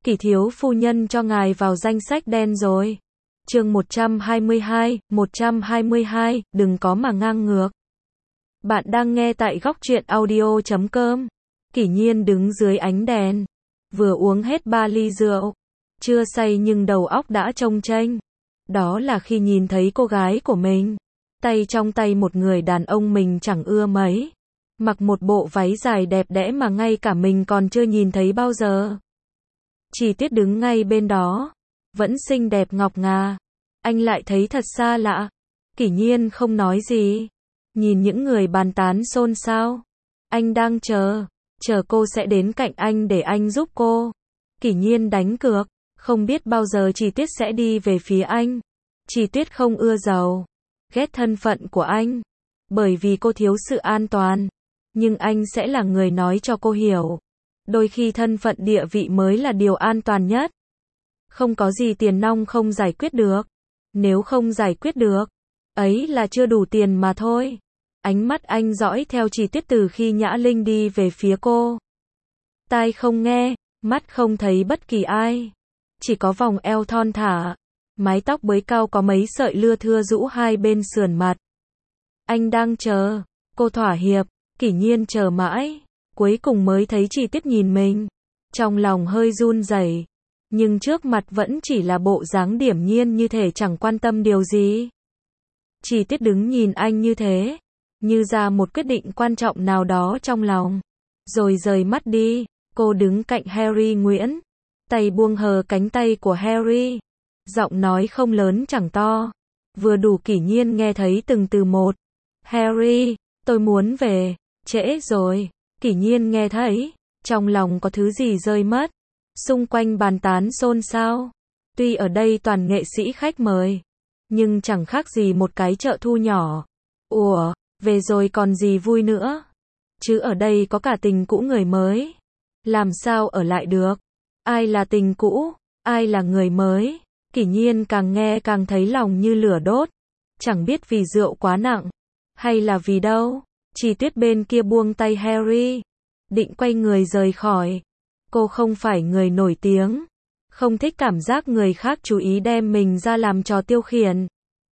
Kỷ thiếu phu nhân cho ngài vào danh sách đen rồi. Chương 122, đừng có mà ngang ngược. Bạn đang nghe tại góc truyện audio.com. Kỷ Nhiên đứng dưới ánh đèn, vừa uống hết 3 ly rượu, chưa say nhưng đầu óc đã trông chênh. Đó là khi nhìn thấy cô gái của mình, tay trong tay một người đàn ông mình chẳng ưa mấy, mặc một bộ váy dài đẹp đẽ mà ngay cả mình còn chưa nhìn thấy bao giờ. Chi Tiết đứng ngay bên đó, vẫn xinh đẹp ngọc ngà. Anh lại thấy thật xa lạ. Kỷ Nhiên không nói gì, nhìn những người bàn tán xôn xao. Anh đang chờ cô sẽ đến cạnh anh để anh giúp cô. Kỷ Nhiên đánh cược, không biết bao giờ Chi Tiết sẽ đi về phía anh. Chi Tiết không ưa giàu, ghét thân phận của anh, bởi vì cô thiếu sự an toàn. Nhưng anh sẽ là người nói cho cô hiểu, đôi khi thân phận địa vị mới là điều an toàn nhất. Không có gì tiền nong không giải quyết được. Nếu không giải quyết được, ấy là chưa đủ tiền mà thôi. Ánh mắt anh dõi theo Chi Tiết từ khi Nhã Linh đi về phía cô. Tai không nghe, mắt không thấy bất kỳ ai. Chỉ có vòng eo thon thả, mái tóc bới cao có mấy sợi lưa thưa rũ hai bên sườn mặt. Anh đang chờ cô thỏa hiệp. Kỷ Nhiên chờ mãi, cuối cùng mới thấy Chi Tiết nhìn mình. Trong lòng hơi run rẩy, nhưng trước mặt vẫn chỉ là bộ dáng điềm nhiên như thể chẳng quan tâm điều gì. Chi Tiết đứng nhìn anh như thế, như ra một quyết định quan trọng nào đó trong lòng, rồi rời mắt đi. Cô đứng cạnh Harry Nguyễn, tay buông hờ cánh tay của Harry. Giọng nói không lớn chẳng to, vừa đủ Kỷ Nhiên nghe thấy từng từ một. Harry, tôi muốn về, trễ rồi. Kỷ Nhiên nghe thấy, trong lòng có thứ gì rơi mất. Xung quanh bàn tán xôn xao. Tuy ở đây toàn nghệ sĩ khách mời, nhưng chẳng khác gì một cái chợ thu nhỏ. Ủa, về rồi còn gì vui nữa? Chứ ở đây có cả tình cũ người mới. Làm sao ở lại được? Ai là tình cũ? Ai là người mới? Kỷ Nhiên càng nghe càng thấy lòng như lửa đốt. Chẳng biết vì rượu quá nặng, hay là vì đâu. Chi Tiết bên kia buông tay Harry, định quay người rời khỏi. Cô không phải người nổi tiếng, không thích cảm giác người khác chú ý đem mình ra làm trò tiêu khiển.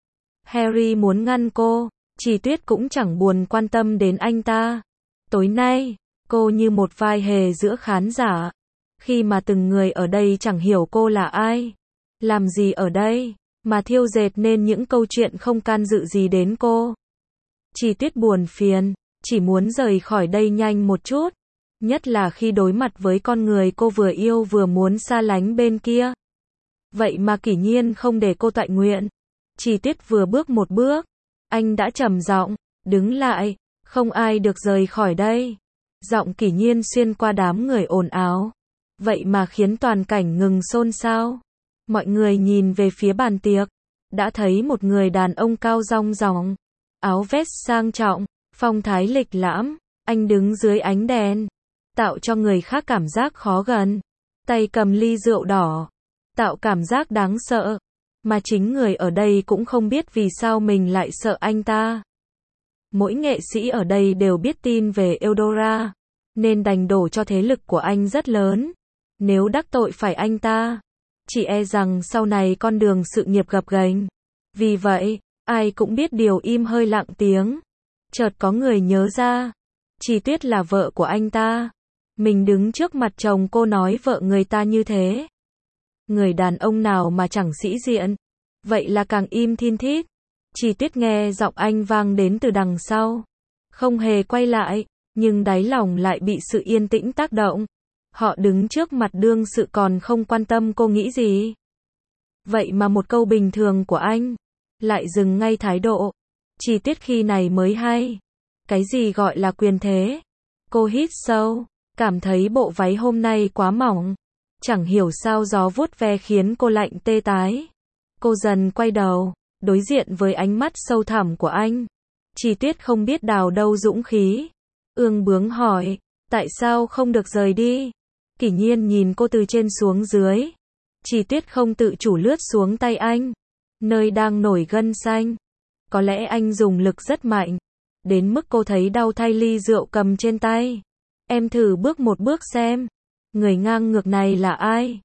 Harry muốn ngăn cô, Chi Tiết cũng chẳng buồn quan tâm đến anh ta. Tối nay, cô như một vai hề giữa khán giả, khi mà từng người ở đây chẳng hiểu cô là ai, làm gì ở đây, mà thiêu dệt nên những câu chuyện không can dự gì đến cô. Chi Tiết buồn phiền, chỉ muốn rời khỏi đây nhanh một chút. Nhất là khi đối mặt với con người cô vừa yêu vừa muốn xa lánh bên kia. Vậy mà Kỷ Nhiên không để cô toại nguyện. Chi Tiết vừa bước một bước, anh đã trầm giọng, đứng lại, không ai được rời khỏi đây. Giọng Kỷ Nhiên xuyên qua đám người ồn ào, vậy mà khiến toàn cảnh ngừng xôn xao. Mọi người nhìn về phía bàn tiệc, đã thấy một người đàn ông cao rong ròng, áo vest sang trọng, phong thái lịch lãm. Anh đứng dưới ánh đèn, tạo cho người khác cảm giác khó gần. Tay cầm ly rượu đỏ, tạo cảm giác đáng sợ. Mà chính người ở đây cũng không biết vì sao mình lại sợ anh ta. Mỗi nghệ sĩ ở đây đều biết tin về Eudora, nên đành đổ cho thế lực của anh rất lớn. Nếu đắc tội phải anh ta, chỉ e rằng sau này con đường sự nghiệp gập ghềnh. Vì vậy, ai cũng biết điều im hơi lặng tiếng. Chợt có người nhớ ra, Chi Tiết là vợ của anh ta. Mình đứng trước mặt chồng cô nói vợ người ta như thế. Người đàn ông nào mà chẳng sĩ diện, vậy là càng im thin thít. Chi Tiết nghe giọng anh vang đến từ đằng sau, không hề quay lại, nhưng đáy lòng lại bị sự yên tĩnh tác động. Họ đứng trước mặt đương sự còn không quan tâm cô nghĩ gì. Vậy mà một câu bình thường của anh lại dừng ngay thái độ. Chi Tiết khi này mới hay, cái gì gọi là quyền thế. Cô hít sâu, cảm thấy bộ váy hôm nay quá mỏng. Chẳng hiểu sao gió vuốt ve khiến cô lạnh tê tái. Cô dần quay đầu, đối diện với ánh mắt sâu thẳm của anh. Chi Tiết không biết đào đâu dũng khí, ương bướng hỏi, tại sao không được rời đi? Kỷ Nhiên nhìn cô từ trên xuống dưới. Chi Tiết không tự chủ lướt xuống tay anh, nơi đang nổi gân xanh. Có lẽ anh dùng lực rất mạnh, đến mức cô thấy đau thay ly rượu cầm trên tay. Em thử bước một bước xem, người ngang ngược này là ai?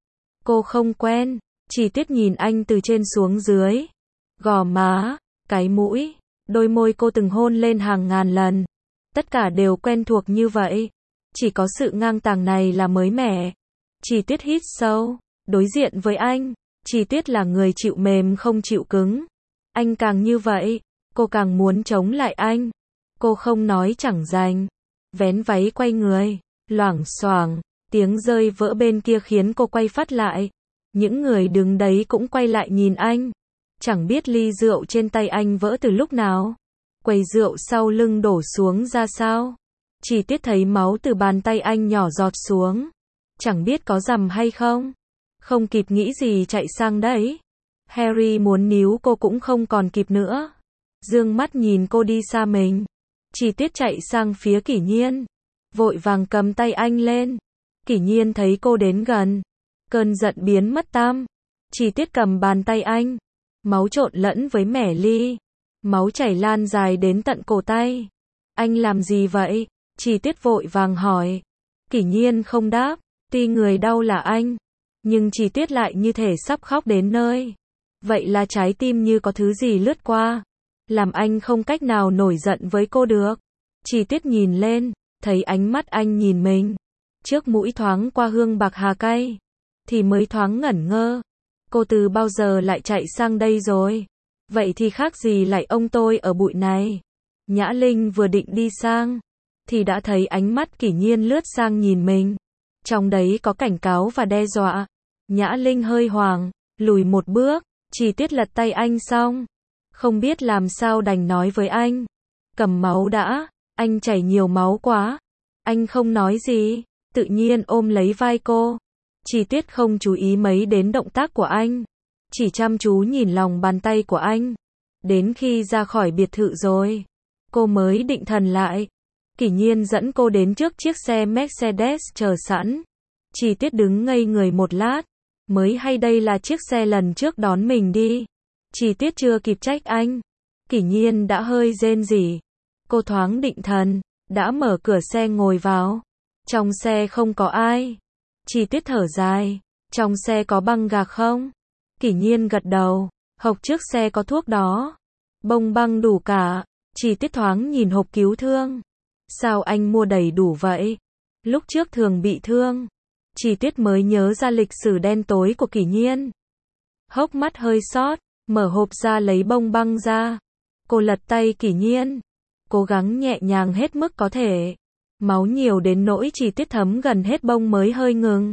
Cô không quen. Chi tiết nhìn anh từ trên xuống dưới. Gò má, cái mũi, đôi môi cô từng hôn lên hàng ngàn lần. Tất cả đều quen thuộc như vậy. Chỉ có sự ngang tàng này là mới mẻ. Chi tiết hít sâu, đối diện với anh. Chi tiết là người chịu mềm không chịu cứng. Anh càng như vậy, cô càng muốn chống lại anh. Cô không nói chẳng rành. Vén váy quay người, loảng xoảng, tiếng rơi vỡ bên kia khiến cô quay phát lại. Những người đứng đấy cũng quay lại nhìn anh. Chẳng biết ly rượu trên tay anh vỡ từ lúc nào. Quầy rượu sau lưng đổ xuống ra sao. Chỉ tiết thấy máu từ bàn tay anh nhỏ giọt xuống. Chẳng biết có rằm hay không. Không kịp nghĩ gì chạy sang đấy. Harry muốn níu cô cũng không còn kịp nữa. Dương mắt nhìn cô đi xa mình. Chỉ tiết chạy sang phía Kỷ Nhiên. Vội vàng cầm tay anh lên. Kỷ Nhiên thấy cô đến gần. Cơn giận biến mất tăm. Chỉ tiết cầm bàn tay anh. Máu trộn lẫn với mẻ ly. Máu chảy lan dài đến tận cổ tay. Anh làm gì vậy? Chỉ tiết vội vàng hỏi. Kỷ Nhiên không đáp. Tuy người đau là anh. Nhưng Chỉ tiết lại như thể sắp khóc đến nơi. Vậy là trái tim như có thứ gì lướt qua. Làm anh không cách nào nổi giận với cô được. Chỉ tiết nhìn lên. Thấy ánh mắt anh nhìn mình. Trước mũi thoáng qua hương bạc hà cay. Thì mới thoáng ngẩn ngơ. Cô từ bao giờ lại chạy sang đây rồi? Vậy thì khác gì lại ông tôi ở bụi này? Nhã Linh vừa định đi sang. Thì đã thấy ánh mắt Kỷ Nhiên lướt sang nhìn mình. Trong đấy có cảnh cáo và đe dọa. Nhã Linh hơi hoảng. Lùi một bước. Chỉ tiết lật tay anh xong. Không biết làm sao đành nói với anh. Cầm máu đã. Anh chảy nhiều máu quá. Anh không nói gì. Tự nhiên ôm lấy vai cô. Chỉ tiết không chú ý mấy đến động tác của anh. Chỉ chăm chú nhìn lòng bàn tay của anh. Đến khi ra khỏi biệt thự rồi. Cô mới định thần lại. Kỷ Nhiên dẫn cô đến trước chiếc xe Mercedes chờ sẵn. Chỉ tiết đứng ngây người một lát. Mới hay đây là chiếc xe lần trước đón mình đi. Chỉ tiết chưa kịp trách anh. Kỷ Nhiên đã hơi rên rỉ. Cô thoáng định thần. Đã mở cửa xe ngồi vào. Trong xe không có ai. Chỉ tiết thở dài. Trong xe có băng gạc không? Kỷ Nhiên gật đầu. Hộc trước xe có thuốc đó. Bông băng đủ cả. Chỉ tiết thoáng nhìn hộp cứu thương. Sao anh mua đầy đủ vậy? Lúc trước thường bị thương. Chỉ tiết mới nhớ ra lịch sử đen tối của Kỷ Nhiên. Hốc mắt hơi xót. Mở hộp ra lấy bông băng ra. Cô lật tay Kỷ Nhiên. Cố gắng nhẹ nhàng hết mức có thể. Máu nhiều đến nỗi Chỉ tiết thấm gần hết bông mới hơi ngừng.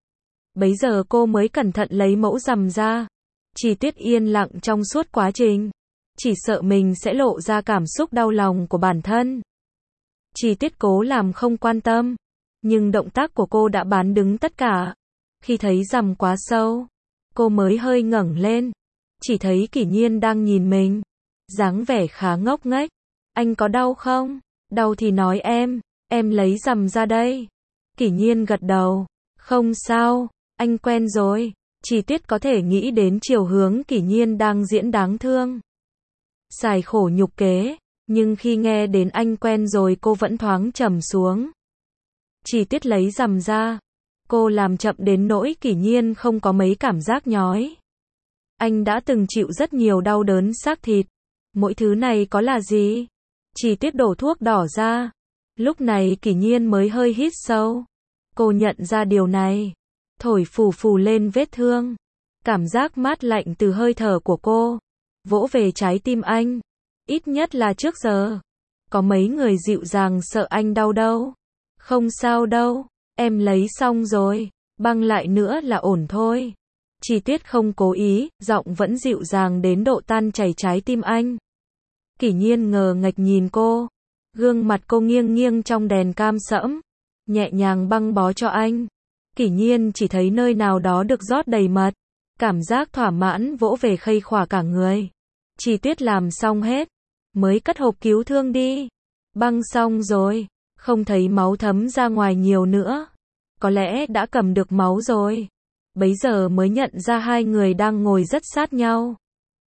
Bấy giờ cô mới cẩn thận lấy mẫu rằm ra. Chỉ tiết yên lặng trong suốt quá trình. Chỉ sợ mình sẽ lộ ra cảm xúc đau lòng của bản thân. Chỉ tiết cố làm không quan tâm. Nhưng động tác của cô đã bán đứng tất cả. Khi thấy rằm quá sâu, cô mới hơi ngẩng lên. Chỉ thấy Kỷ Nhiên đang nhìn mình. Dáng vẻ khá ngốc nghếch. Anh có đau không? Đau thì nói em lấy rằm ra đây. Kỷ Nhiên gật đầu. Không sao, anh quen rồi. Chỉ tiết có thể nghĩ đến chiều hướng Kỷ Nhiên đang diễn đáng thương. Xài khổ nhục kế. Nhưng khi nghe đến anh quen rồi cô vẫn thoáng trầm xuống. Chỉ tiết lấy rằm ra. Cô làm chậm đến nỗi Kỷ Nhiên không có mấy cảm giác nhói. Anh đã từng chịu rất nhiều đau đớn xác thịt. Mỗi thứ này có là gì? Chỉ tiết đổ thuốc đỏ ra. Lúc này Kỷ Nhiên mới hơi hít sâu. Cô nhận ra điều này. Thổi phù phù lên vết thương. Cảm giác mát lạnh từ hơi thở của cô. Vỗ về trái tim anh. Ít nhất là trước giờ. Có mấy người dịu dàng sợ anh đau đâu. Không sao đâu. Em lấy xong rồi. Băng lại nữa là ổn thôi. Chỉ tiết không cố ý. Giọng vẫn dịu dàng đến độ tan chảy trái tim anh. Kỷ Nhiên ngờ nghệch nhìn cô. Gương mặt cô nghiêng nghiêng trong đèn cam sẫm. Nhẹ nhàng băng bó cho anh. Kỷ Nhiên chỉ thấy nơi nào đó được rót đầy mật. Cảm giác thỏa mãn vỗ về khây khỏa cả người. Chỉ tiết làm xong hết. Mới cất hộp cứu thương đi. Băng xong rồi. Không thấy máu thấm ra ngoài nhiều nữa. Có lẽ đã cầm được máu rồi. Bấy giờ mới nhận ra hai người đang ngồi rất sát nhau.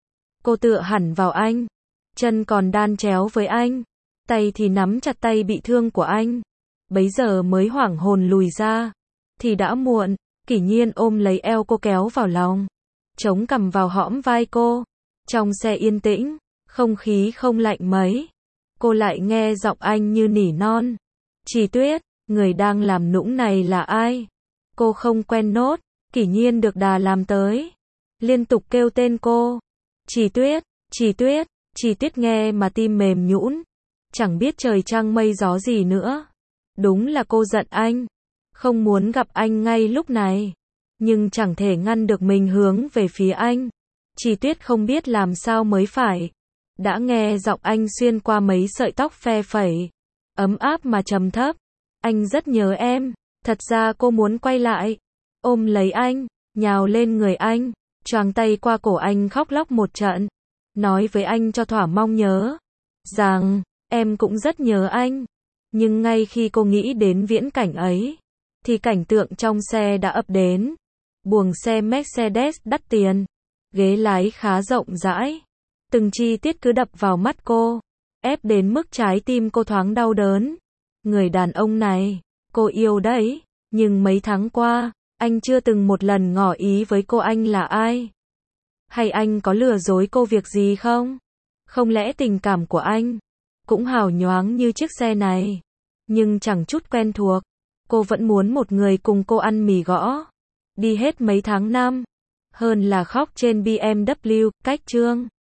Cô tựa hẳn vào anh. Chân còn đan chéo với anh. Tay thì nắm chặt tay bị thương của anh. Bấy giờ mới hoảng hồn lùi ra. Thì đã muộn. Kỷ Nhiên ôm lấy eo cô kéo vào lòng, chống cằm vào hõm vai cô. Trong xe yên tĩnh, không khí không lạnh mấy. Cô lại nghe giọng anh như nỉ non. Chỉ Tuyết, người đang làm nũng này là ai? Cô không quen nốt. Kỷ Nhiên được đà làm tới, liên tục kêu tên cô. Chỉ Tuyết, Chỉ Tuyết, Chỉ Tuyết nghe mà tim mềm nhũn, chẳng biết trời trăng mây gió gì nữa. Đúng là cô giận anh, không muốn gặp anh ngay lúc này, nhưng chẳng thể ngăn được mình hướng về phía anh. Chỉ Tuyết không biết làm sao mới phải. Đã nghe giọng anh xuyên qua mấy sợi tóc phe phẩy, ấm áp mà trầm thấp. Anh rất nhớ em. Thật ra cô muốn quay lại, ôm lấy anh, nhào lên người anh, choàng tay qua cổ anh khóc lóc một trận, nói với anh cho thỏa mong nhớ rằng em cũng rất nhớ anh. Nhưng ngay khi cô nghĩ đến viễn cảnh ấy, thì cảnh tượng trong xe đã ập đến. Buồng xe Mercedes đắt tiền, ghế lái khá rộng rãi, từng chi tiết cứ đập vào mắt cô, ép đến mức trái tim cô thoáng đau đớn. Người đàn ông này, cô yêu đấy, nhưng mấy tháng qua, anh chưa từng một lần ngỏ ý với cô anh là ai. Hay anh có lừa dối cô việc gì không? Không lẽ tình cảm của anh cũng hào nhoáng như chiếc xe này, nhưng chẳng chút quen thuộc. Cô vẫn muốn một người cùng cô ăn mì gõ, đi hết mấy tháng năm, hơn là khóc trên BMW. Cách chương